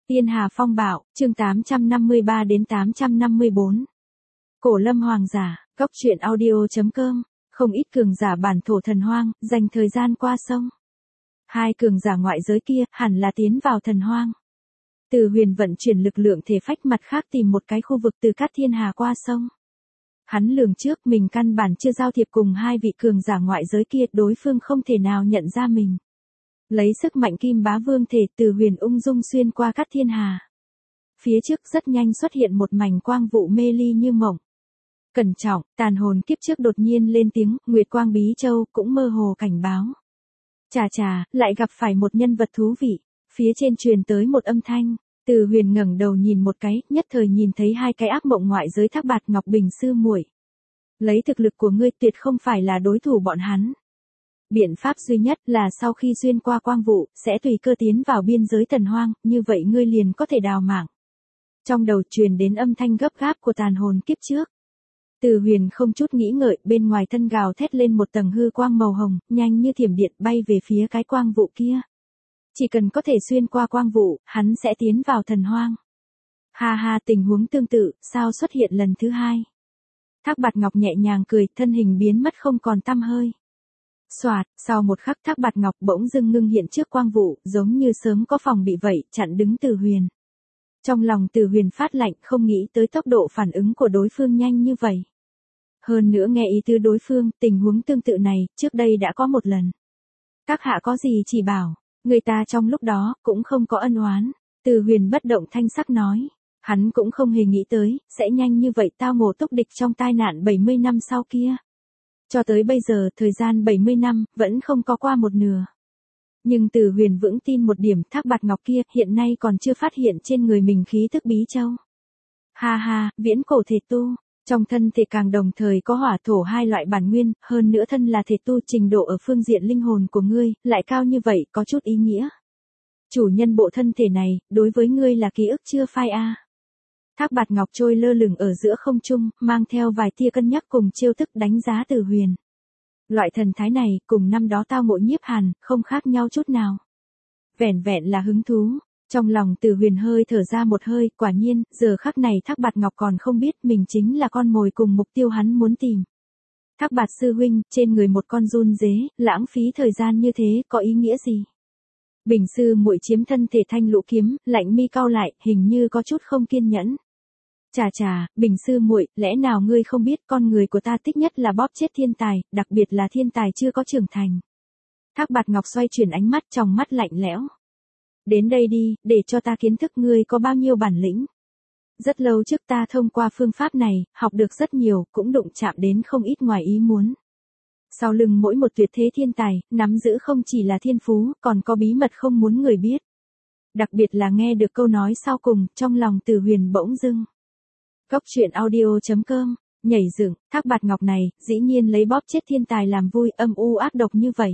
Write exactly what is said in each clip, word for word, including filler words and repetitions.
Tiên Hà Phong Bạo, chương tám trăm năm mươi ba đến tám trăm năm mươi bốn. Cổ Lâm Hoàng giả, góc truyện audio chấm com, không ít cường giả bản thổ thần hoang, dành thời gian qua sông. Hai cường giả ngoại giới kia, hẳn là tiến vào thần hoang. Từ Huyền vận chuyển lực lượng thể phách mặt khác tìm một cái khu vực từ Cát Thiên Hà qua sông. Hắn lường trước mình căn bản chưa giao thiệp cùng hai vị cường giả ngoại giới kia, đối phương không thể nào nhận ra mình. Lấy sức mạnh Kim Bá Vương thể, Từ Huyền ung dung xuyên qua Cát Thiên Hà. Phía trước rất nhanh xuất hiện một mảnh quang vụ mê ly như mộng. Cẩn trọng, tàn hồn kiếp trước đột nhiên lên tiếng, Nguyệt Quang Bí Châu cũng mơ hồ cảnh báo. Chà chà, lại gặp phải một nhân vật thú vị. Phía trên truyền tới một âm thanh, Từ Huyền ngẩng đầu nhìn một cái, nhất thời nhìn thấy hai cái ác mộng ngoại giới Thác Bạt Ngọc Bình sư muội. Lấy thực lực của ngươi tuyệt không phải là đối thủ bọn hắn. Biện pháp duy nhất là sau khi xuyên qua quang vụ, sẽ tùy cơ tiến vào biên giới thần hoang, như vậy ngươi liền có thể đào mạng. Trong đầu truyền đến âm thanh gấp gáp của tàn hồn kiếp trước. Từ Huyền không chút nghĩ ngợi, bên ngoài thân gào thét lên một tầng hư quang màu hồng, nhanh như thiểm điện bay về phía cái quang vụ kia. Chỉ cần có thể xuyên qua quang vụ, hắn sẽ tiến vào thần hoang. Ha ha, tình huống tương tự, sao xuất hiện lần thứ hai? Thác Bạt Ngọc nhẹ nhàng cười, thân hình biến mất không còn tăm hơi. Soạt, sau một khắc Thác Bạt Ngọc bỗng dưng ngưng hiện trước quang vụ, giống như sớm có phòng bị vậy, chặn đứng Từ Huyền. Trong lòng Từ Huyền phát lạnh, không nghĩ tới tốc độ phản ứng của đối phương nhanh như vậy. Hơn nữa nghe ý tứ đối phương, tình huống tương tự này, trước đây đã có một lần. Các hạ có gì chỉ bảo, người ta trong lúc đó, cũng không có ân oán. Từ Huyền bất động thanh sắc nói. Hắn cũng không hề nghĩ tới, sẽ nhanh như vậy tao ngộ túc địch trong tai nạn bảy mươi năm sau kia. Cho tới bây giờ, thời gian bảy mươi năm, vẫn không có qua một nửa. Nhưng Từ Huyền vững tin một điểm, Thác Bạt Ngọc kia, hiện nay còn chưa phát hiện trên người mình khí tức bí châu. Ha ha, viễn cổ thể tu, trong thân thể càng đồng thời có hỏa thổ hai loại bản nguyên, hơn nữa thân là thể tu, trình độ ở phương diện linh hồn của ngươi, lại cao như vậy, có chút ý nghĩa. Chủ nhân bộ thân thể này, đối với ngươi là ký ức chưa phai a. Thác Bạt Ngọc trôi lơ lửng ở giữa không trung, mang theo vài tia cân nhắc cùng chiêu thức đánh giá Từ Huyền. Loại thần thái này, cùng năm đó tao ngộ Nhiếp Hàn, không khác nhau chút nào. Vẻn vẹn là hứng thú. Trong lòng Từ Huyền hơi thở ra một hơi, quả nhiên, giờ khắc này Thác Bạt Ngọc còn không biết mình chính là con mồi cùng mục tiêu hắn muốn tìm. Thác Bạt sư huynh, trên người một con run dế, lãng phí thời gian như thế, có ý nghĩa gì? Bình sư muội chiếm thân thể Thanh Lũ kiếm, lạnh mi cau lại, hình như có chút không kiên nhẫn. Chà chà, Bình sư muội, lẽ nào ngươi không biết con người của ta thích nhất là bóp chết thiên tài, đặc biệt là thiên tài chưa có trưởng thành. Thác Bạt Ngọc xoay chuyển ánh mắt, trong mắt lạnh lẽo. Đến đây đi, để cho ta kiến thức ngươi có bao nhiêu bản lĩnh. Rất lâu trước ta thông qua phương pháp này, học được rất nhiều, cũng đụng chạm đến không ít ngoài ý muốn. Sau lưng mỗi một tuyệt thế thiên tài, nắm giữ không chỉ là thiên phú, còn có bí mật không muốn người biết. Đặc biệt là nghe được câu nói sau cùng, trong lòng Từ Huyền bỗng dưng. Góc truyện audio chấm com, nhảy dựng, Thác Bạt Ngọc này, dĩ nhiên lấy bóp chết thiên tài làm vui, âm u ác độc như vậy.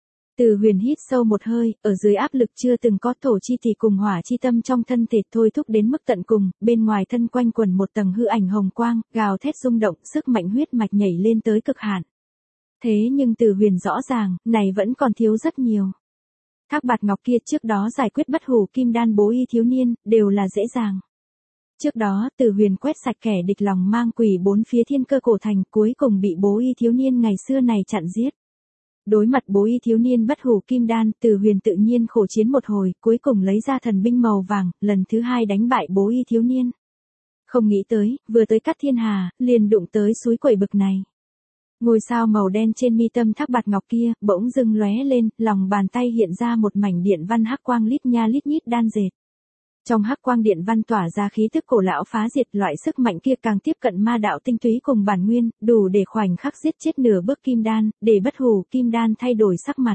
Từ Huyền hít sâu một hơi, ở dưới áp lực chưa từng có, thổ chi thì cùng hỏa chi tâm trong thân thể thôi thúc đến mức tận cùng, bên ngoài thân quanh quẩn một tầng hư ảnh hồng quang, gào thét rung động, sức mạnh huyết mạch nhảy lên tới cực hạn. Thế nhưng Từ Huyền rõ ràng, này vẫn còn thiếu rất nhiều. Thác Bạt Ngọc kia trước đó giải quyết bất hủ kim đan bố y thiếu niên, đều là dễ dàng. Trước đó, Từ Huyền quét sạch kẻ địch lòng mang quỷ bốn phía thiên cơ cổ thành, cuối cùng bị bố y thiếu niên ngày xưa này chặn giết. Đối mặt bố y thiếu niên bất hủ kim đan, Từ Huyền tự nhiên khổ chiến một hồi, cuối cùng lấy ra thần binh màu vàng, lần thứ hai đánh bại bố y thiếu niên. Không nghĩ tới, vừa tới Cát Thiên Hà, liền đụng tới suối quẩy bực này. Ngôi sao màu đen trên mi tâm Thác Bạt Ngọc kia, bỗng dưng lóe lên, lòng bàn tay hiện ra một mảnh điện văn hắc quang lít nha lít nhít đan dệt. Trong hắc quang điện văn tỏa ra khí tức cổ lão phá diệt, loại sức mạnh kia càng tiếp cận ma đạo tinh túy cùng bản nguyên, đủ để khoảnh khắc giết chết nửa bước kim đan, để bất hủ kim đan thay đổi sắc mặt.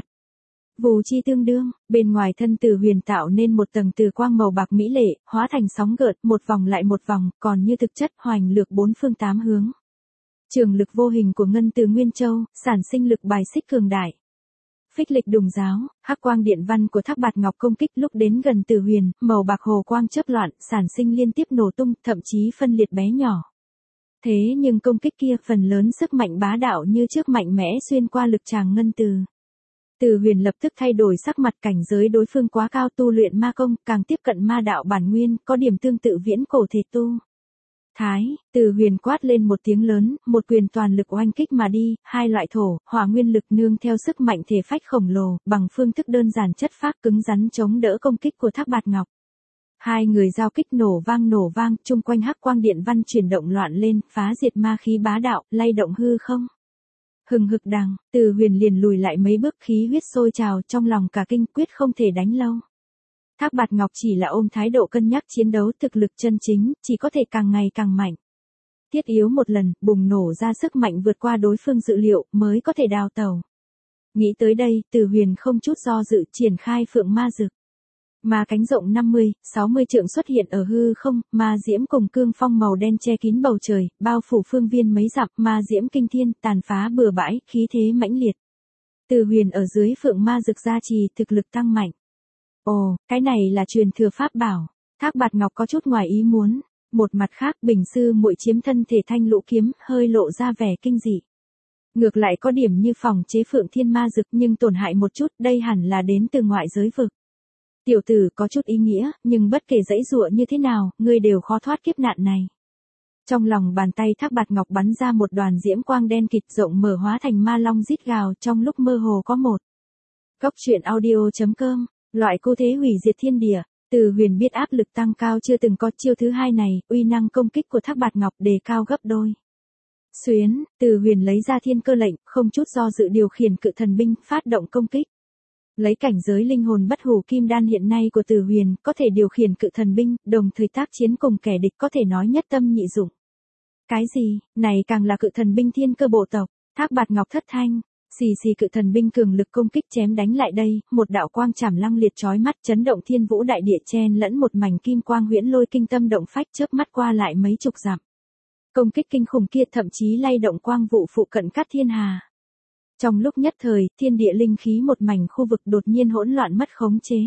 Vù chi tương đương, bên ngoài thân Từ Huyền tạo nên một tầng từ quang màu bạc mỹ lệ, hóa thành sóng gợn, một vòng lại một vòng, còn như thực chất hoành lược bốn phương tám hướng. Trường lực vô hình của Ngân Từ Nguyên Châu, sản sinh lực bài xích cường đại. Phích lịch đùng giáo, hắc quang điện văn của Thác Bạt Ngọc công kích lúc đến gần Từ Huyền, màu bạc hồ quang chớp loạn, sản sinh liên tiếp nổ tung, thậm chí phân liệt bé nhỏ. Thế nhưng công kích kia phần lớn sức mạnh bá đạo như trước mạnh mẽ xuyên qua lực tràng Ngân Từ. Từ Huyền lập tức thay đổi sắc mặt, cảnh giới đối phương quá cao, tu luyện ma công, càng tiếp cận ma đạo bản nguyên, có điểm tương tự viễn cổ thể tu. Thái, Từ Huyền quát lên một tiếng lớn, một quyền toàn lực oanh kích mà đi, hai loại thổ, hỏa nguyên lực nương theo sức mạnh thể phách khổng lồ, bằng phương thức đơn giản chất phác cứng rắn chống đỡ công kích của Thác Bạt Ngọc. Hai người giao kích nổ vang nổ vang, chung quanh hắc quang điện văn chuyển động loạn lên, phá diệt ma khí bá đạo, lay động hư không. Hừng hực đằng, Từ Huyền liền lùi lại mấy bước, khí huyết sôi trào, trong lòng cả kinh, quyết không thể đánh lâu. Thác Bạt Ngọc chỉ là ôm thái độ cân nhắc chiến đấu, thực lực chân chính, chỉ có thể càng ngày càng mạnh. Thiết yếu một lần, bùng nổ ra sức mạnh vượt qua đối phương dự liệu, mới có thể đào tẩu. Nghĩ tới đây, Từ Huyền không chút do dự triển khai phượng ma dực. Ma cánh rộng năm mươi, sáu mươi trượng xuất hiện ở hư không, ma diễm cùng cương phong màu đen che kín bầu trời, bao phủ phương viên mấy dặm, ma diễm kinh thiên, tàn phá bừa bãi, khí thế mãnh liệt. Từ Huyền ở dưới phượng ma dực gia trì, thực lực tăng mạnh. Ồ, cái này là truyền thừa pháp bảo. Thác Bạt Ngọc có chút ngoài ý muốn. Một mặt khác, Bình sư muội chiếm thân thể thanh lũ kiếm, hơi lộ ra vẻ kinh dị. Ngược lại có điểm như phòng chế phượng thiên ma dực, nhưng tổn hại một chút, đây hẳn là đến từ ngoại giới vực. Tiểu tử có chút ý nghĩa, nhưng bất kể dãy dụa như thế nào, ngươi đều khó thoát kiếp nạn này. Trong lòng bàn tay Thác Bạt Ngọc bắn ra một đoàn diễm quang đen kịt, rộng mở hóa thành ma long rít gào, trong lúc mơ hồ có một. Cốc truyện audio chấm com, loại cô thế hủy diệt thiên địa. Từ Huyền biết áp lực tăng cao chưa từng có, chiêu thứ hai này, uy năng công kích của Thác Bạt Ngọc đề cao gấp đôi. Xuyến, Từ Huyền lấy ra thiên cơ lệnh, không chút do dự điều khiển cự thần binh, phát động công kích. Lấy cảnh giới linh hồn bất hủ kim đan hiện nay của Từ Huyền, có thể điều khiển cự thần binh, đồng thời tác chiến cùng kẻ địch, có thể nói nhất tâm nhị dụng. Cái gì, này càng là cự thần binh thiên cơ bộ tộc. Thác Bạt Ngọc thất thanh, xì xì cự thần binh cường lực công kích chém đánh lại đây, một đạo quang chảm lăng liệt chói mắt, chấn động thiên vũ đại địa, chen lẫn một mảnh kim quang huyễn lôi kinh tâm động phách, chớp mắt qua lại mấy chục dặm. Công kích kinh khủng kia thậm chí lay động quang vụ phụ cận cát thiên hà. Trong lúc nhất thời, thiên địa linh khí một mảnh khu vực đột nhiên hỗn loạn mất khống chế.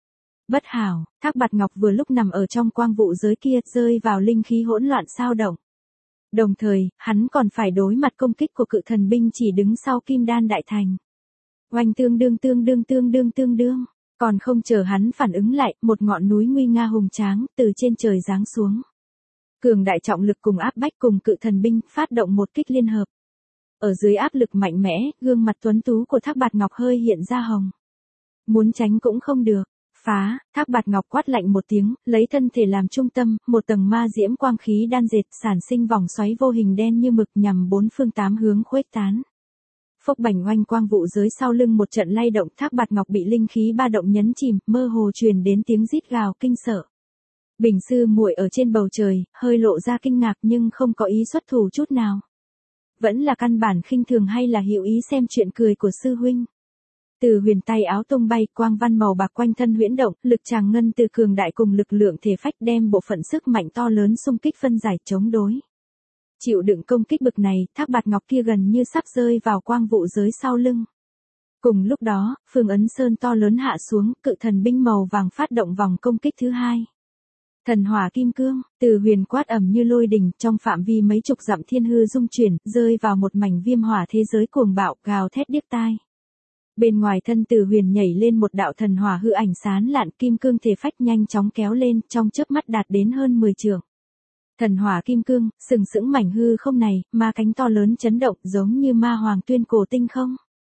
Bất hảo, Thác Bạt Ngọc vừa lúc nằm ở trong quang vụ giới kia, rơi vào linh khí hỗn loạn sao động. Đồng thời, hắn còn phải đối mặt công kích của cự thần binh chỉ đứng sau kim đan đại thành. Oanh tương đương tương đương tương đương tương đương, còn không chờ hắn phản ứng lại, một ngọn núi nguy nga hùng tráng, từ trên trời giáng xuống. Cường đại trọng lực cùng áp bách cùng cự thần binh, phát động một kích liên hợp. Ở dưới áp lực mạnh mẽ, gương mặt tuấn tú của Thác Bạt Ngọc hơi hiện ra hồng. Muốn tránh cũng không được. Phá, Thác Bạt Ngọc quát lạnh một tiếng, lấy thân thể làm trung tâm, một tầng ma diễm quang khí đan dệt, sản sinh vòng xoáy vô hình đen như mực nhằm bốn phương tám hướng khuếch tán. Phốc bành oanh, quang vụ giới sau lưng một trận lay động, Thác Bạt Ngọc bị linh khí ba động nhấn chìm, mơ hồ truyền đến tiếng rít gào kinh sợ. Bình sư muội ở trên bầu trời, hơi lộ ra kinh ngạc nhưng không có ý xuất thủ chút nào. Vẫn là căn bản khinh thường hay là hiểu ý xem chuyện cười của sư huynh. Từ Huyền tay áo tung bay, quang văn màu bạc quanh thân huyễn động, lực tràng ngân từ cường đại cùng lực lượng thể phách đem bộ phận sức mạnh to lớn xung kích phân giải chống đối. Chịu đựng công kích bực này, Thác Bạt Ngọc kia gần như sắp rơi vào quang vụ giới sau lưng. Cùng lúc đó, Phương Ấn Sơn to lớn hạ xuống, cự thần binh màu vàng phát động vòng công kích thứ hai. Thần hỏa kim cương, Từ Huyền quát ầm như lôi đình, trong phạm vi mấy chục dặm thiên hư dung chuyển, rơi vào một mảnh viêm hỏa thế giới cuồng bạo, gào thét điếc tai. Bên ngoài thân Từ Huyền nhảy lên một đạo thần hỏa hư ảnh sán lạn, kim cương thể phách nhanh chóng kéo lên, trong chớp mắt đạt đến hơn mười trượng. Thần hỏa kim cương, sừng sững mảnh hư không này, ma cánh to lớn chấn động, giống như ma hoàng tuyên cổ tinh không.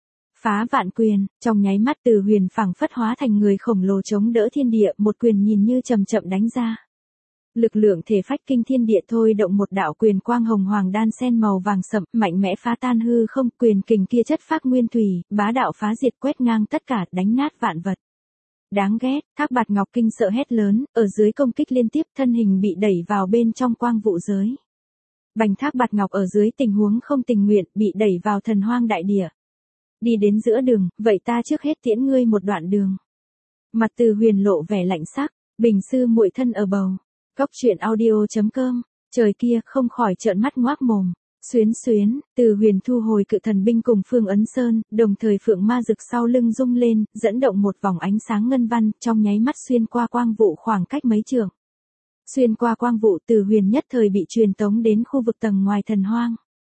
Phá vạn quyền, trong nháy mắt Từ Huyền phảng phất hóa thành người khổng lồ chống đỡ thiên địa, một quyền nhìn như chậm chậm đánh ra. Lực lượng thể phách kinh thiên địa thôi động một đạo quyền quang hồng hoàng đan sen màu vàng sậm, mạnh mẽ phá tan hư không, quyền kình kia chất phác nguyên thủy, bá đạo phá diệt quét ngang tất cả, đánh nát vạn vật. Đáng ghét, Thác Bạt Ngọc kinh sợ hét lớn, ở dưới công kích liên tiếp, thân hình bị đẩy vào bên trong quang vụ giới. Bành Thác Bạt Ngọc ở dưới tình huống không tình nguyện, bị đẩy vào thần hoang đại địa. Đi đến giữa đường, vậy ta trước hết tiễn ngươi một đoạn đường. Mặt Từ Huyền lộ vẻ lạnh sắc, Bình sư muội thân ở bầu. Cốc truyện audio chấm com, trời kia không khỏi trợn mắt ngoác mồm. Xuyến xuyến, Từ Huyền thu hồi cự thần binh cùng Phương Ấn Sơn, đồng thời phượng ma rực sau lưng rung lên, dẫn động một vòng ánh sáng ngân văn, trong nháy mắt xuyên qua quang vụ khoảng cách mấy trượng. Xuyên qua quang vụ, Từ Huyền nhất thời bị truyền tống đến khu vực tầng ngoài thần hoang.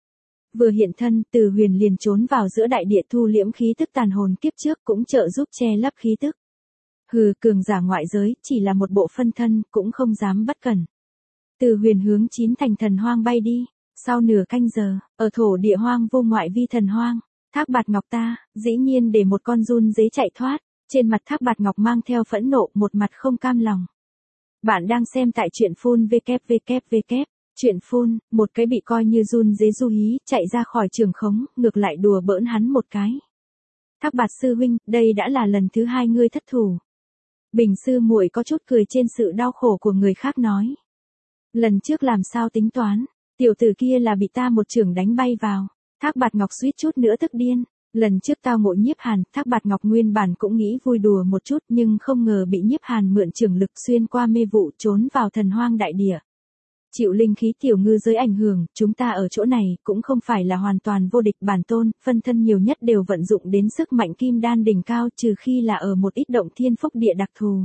Vừa hiện thân, Từ Huyền liền trốn vào giữa đại địa thu liễm khí tức tàn hồn kiếp trước cũng trợ giúp che lấp khí tức. Hừ, cường giả ngoại giới, chỉ là một bộ phân thân, cũng không dám bất cẩn. Từ Huyền hướng chín thành thần hoang bay đi. Sau nửa canh giờ, ở thổ địa hoang vô ngoại vi thần hoang, Thác Bạt Ngọc ta, dĩ nhiên để một con run dế chạy thoát. Trên mặt Thác Bạt Ngọc mang theo phẫn nộ, một mặt không cam lòng. Bạn đang xem tại truyện phun vê kép vê kép vê kép. Truyện phun, một cái bị coi như run dế du hí, chạy ra khỏi trường khống, ngược lại đùa bỡn hắn một cái. Thác Bạt sư huynh, đây đã là lần thứ hai ngươi thất thủ. Bình sư muội có chút cười trên sự đau khổ của người khác nói. Lần trước làm sao tính toán, tiểu tử kia là bị ta một chưởng đánh bay vào. Thác Bạt Ngọc suýt chút nữa tức điên. Lần trước tao ngộ Nhiếp Hàn, Thác Bạt Ngọc nguyên bản cũng nghĩ vui đùa một chút nhưng không ngờ bị Nhiếp Hàn mượn chưởng lực xuyên qua mê vụ trốn vào thần hoang đại địa. Chịu linh khí tiểu ngư giới ảnh hưởng, chúng ta ở chỗ này cũng không phải là hoàn toàn vô địch, bản tôn, phân thân nhiều nhất đều vận dụng đến sức mạnh kim đan đỉnh cao, trừ khi là ở một ít động thiên phúc địa đặc thù.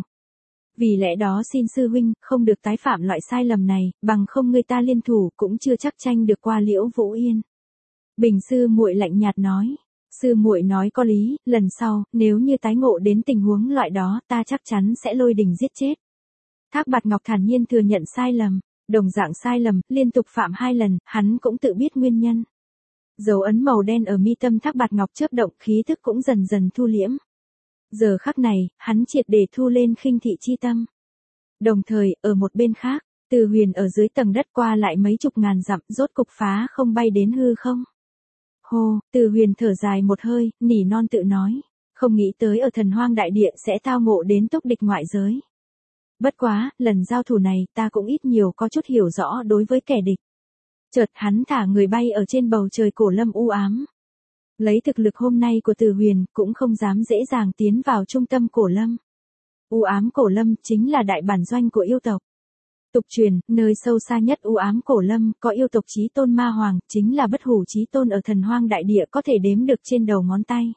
Vì lẽ đó xin sư huynh, không được tái phạm loại sai lầm này, bằng không người ta liên thủ cũng chưa chắc tranh được qua Liễu Vũ Yên. Bình sư muội lạnh nhạt nói. Sư muội nói có lý, lần sau, nếu như tái ngộ đến tình huống loại đó, ta chắc chắn sẽ lôi đình giết chết. Thác Bạt Ngọc thản nhiên thừa nhận sai lầm. Đồng dạng sai lầm, liên tục phạm hai lần, hắn cũng tự biết nguyên nhân. Dấu ấn màu đen ở mi tâm Thác Bạt Ngọc chớp động, khí thức cũng dần dần thu liễm. Giờ khắc này, hắn triệt để thu lên khinh thị chi tâm. Đồng thời, ở một bên khác, Từ Huyền ở dưới tầng đất qua lại mấy chục ngàn dặm, rốt cục phá không bay đến hư không. Hô, Từ Huyền thở dài một hơi, nỉ non tự nói, không nghĩ tới ở thần hoang đại địa sẽ tao ngộ đến tốc địch ngoại giới. Bất quá, lần giao thủ này ta cũng ít nhiều có chút hiểu rõ đối với kẻ địch. Chợt hắn thả người bay ở trên bầu trời cổ lâm u ám. Lấy thực lực hôm nay của Từ Huyền cũng không dám dễ dàng tiến vào trung tâm cổ lâm. U ám cổ lâm chính là đại bản doanh của yêu tộc. Tục truyền, nơi sâu xa nhất u ám cổ lâm có yêu tộc chí tôn ma hoàng, chính là bất hủ chí tôn ở thần hoang đại địa có thể đếm được trên đầu ngón tay.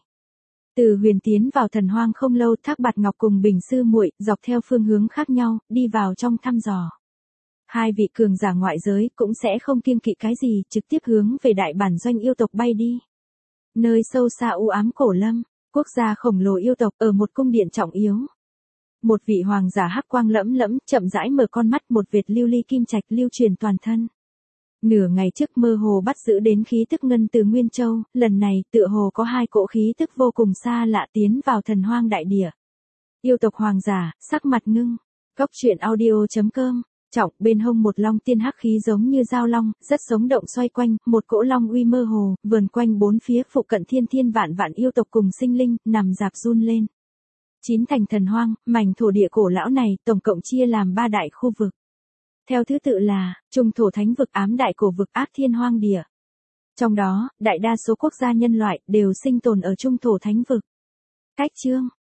Từ Huyền tiến vào thần hoang không lâu, Thác Bạt Ngọc cùng Bình sư muội dọc theo phương hướng khác nhau, đi vào trong thăm dò. Hai vị cường giả ngoại giới cũng sẽ không kiêng kỵ cái gì, trực tiếp hướng về đại bản doanh yêu tộc bay đi. Nơi sâu xa u ám cổ lâm, quốc gia khổng lồ yêu tộc ở một cung điện trọng yếu. Một vị hoàng giả hắc quang lẫm lẫm, chậm rãi mở con mắt, một vệt lưu ly kim trạch lưu truyền toàn thân. Nửa ngày trước mơ hồ bắt giữ đến khí tức ngân từ Nguyên Châu, lần này tựa hồ có hai cỗ khí tức vô cùng xa lạ tiến vào thần hoang đại địa. Yêu tộc hoàng giả, sắc mặt ngưng. Góc truyện audio chấm com. Trọng, bên hông một long tiên hắc khí giống như dao long, rất sống động xoay quanh, một cỗ long uy mơ hồ, vườn quanh bốn phía phụ cận thiên thiên vạn vạn yêu tộc cùng sinh linh, nằm rạp run lên. Chín thành thần hoang, mảnh thổ địa cổ lão này, tổng cộng chia làm ba đại khu vực. Theo thứ tự là, trung thổ thánh vực, ám đại cổ vực, ác thiên hoang địa. Trong đó, đại đa số quốc gia nhân loại đều sinh tồn ở trung thổ thánh vực. Cách chương,